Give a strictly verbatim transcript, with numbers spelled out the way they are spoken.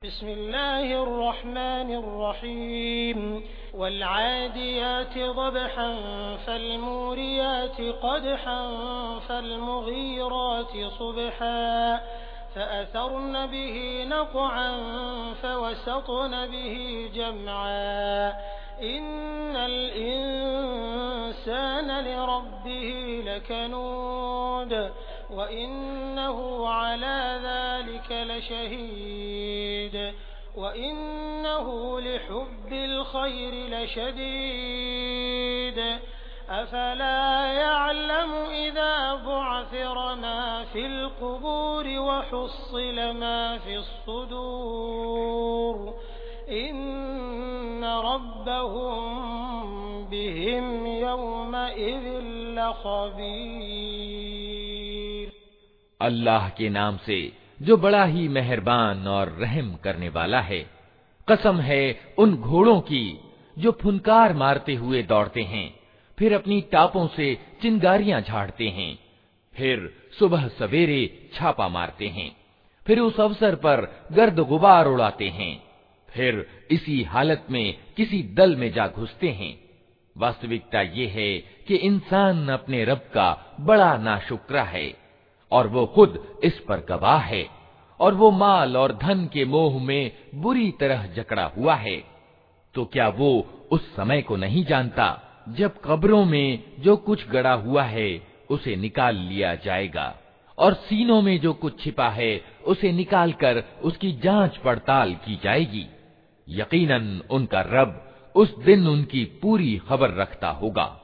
बिस्मिल्लाहिर्रहमानिर्रहीम वल्आदियाति ज़बहन फल्मूरियाति क़दहन फल्मुग़ीराति सुबहा फ़अथरन बिही नक़अन फ़वसतन बिही जमअ इन्नल इंसान लिरब्बिही लकनूद वइन्नहु अला ज़ालिक लशहीद वइन्नहु लिहुब्बिल खैरि लशदीद अफला यअलमु इज़ा बुअसिर मा फिल क़ुबूर वहुस्सिल मा फिस्सुदूर इन्न रब्बहुम बिहिम यौमइज़िन लख़बीर। अल्लाह के नाम से जो बड़ा ही मेहरबान और रहम करने वाला है। कसम है उन घोड़ों की जो फुनकार मारते हुए दौड़ते हैं, फिर अपनी टापों से चिंगारियां झाड़ते हैं, फिर सुबह सवेरे छापा मारते हैं, फिर उस अवसर पर गर्द गुबार उड़ाते हैं, फिर इसी हालत में किसी दल में जा घुसते हैं। वास्तविकता ये है कि इंसान अपने रब का बड़ा नाशुक्रा है और वो खुद इस पर गवाह है, और वो माल और धन के मोह में बुरी तरह जकड़ा हुआ है। तो क्या वो उस समय को नहीं जानता जब कब्रों में जो कुछ गड़ा हुआ है उसे निकाल लिया जाएगा, और सीनों में जो कुछ छिपा है उसे निकालकर उसकी जांच पड़ताल की जाएगी। यकीनन उनका रब उस दिन उनकी पूरी खबर रखता होगा।